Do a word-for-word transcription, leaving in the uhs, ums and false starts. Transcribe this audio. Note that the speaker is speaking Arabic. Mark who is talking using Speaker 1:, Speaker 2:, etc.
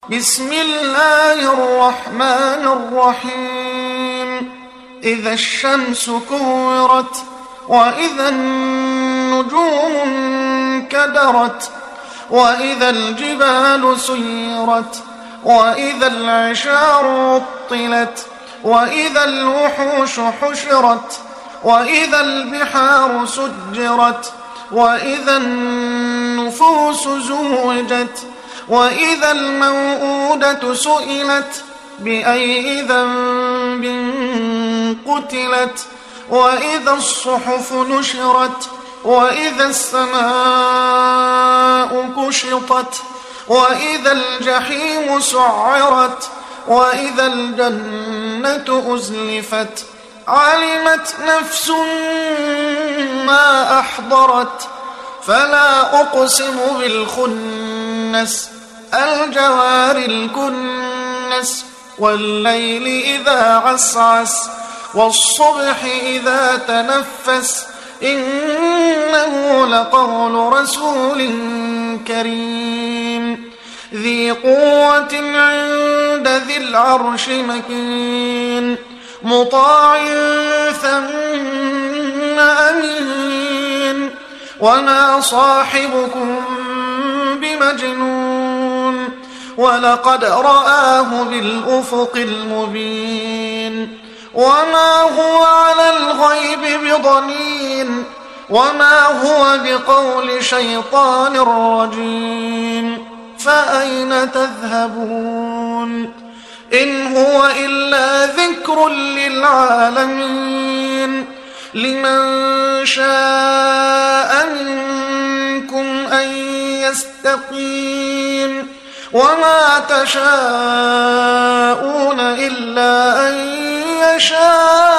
Speaker 1: بسم الله الرحمن الرحيم إذا الشمس كورت وإذا النجوم انكدرت وإذا الجبال سيرت وإذا العشار عطلت وإذا الوحوش حشرت وإذا البحار سجرت وإذا النفوس زوجت وإذا الموءودة سئلت بأي ذنب قتلت وإذا الصحف نشرت وإذا السماء كشطت وإذا الجحيم سعرت وإذا الجنة أزلفت علمت نفس ما أحضرت فلا أقسم بالخنس الجوار الكنس والليل إذا عسعس والصبح إذا تنفس إنه لقول رسول كريم ذي قوة عند ذي العرش مكين مطاع ثم أمين وما صاحبكم بمجنون ولقد رآه بالأفق المبين وما هو على الغيب بضنين وما هو بقول شيطان رجيم فأين تذهبون إن هو إلا ذكر للعالمين لمن شاء منكم أن يستقيم وما تشاءون إلا أن يشاء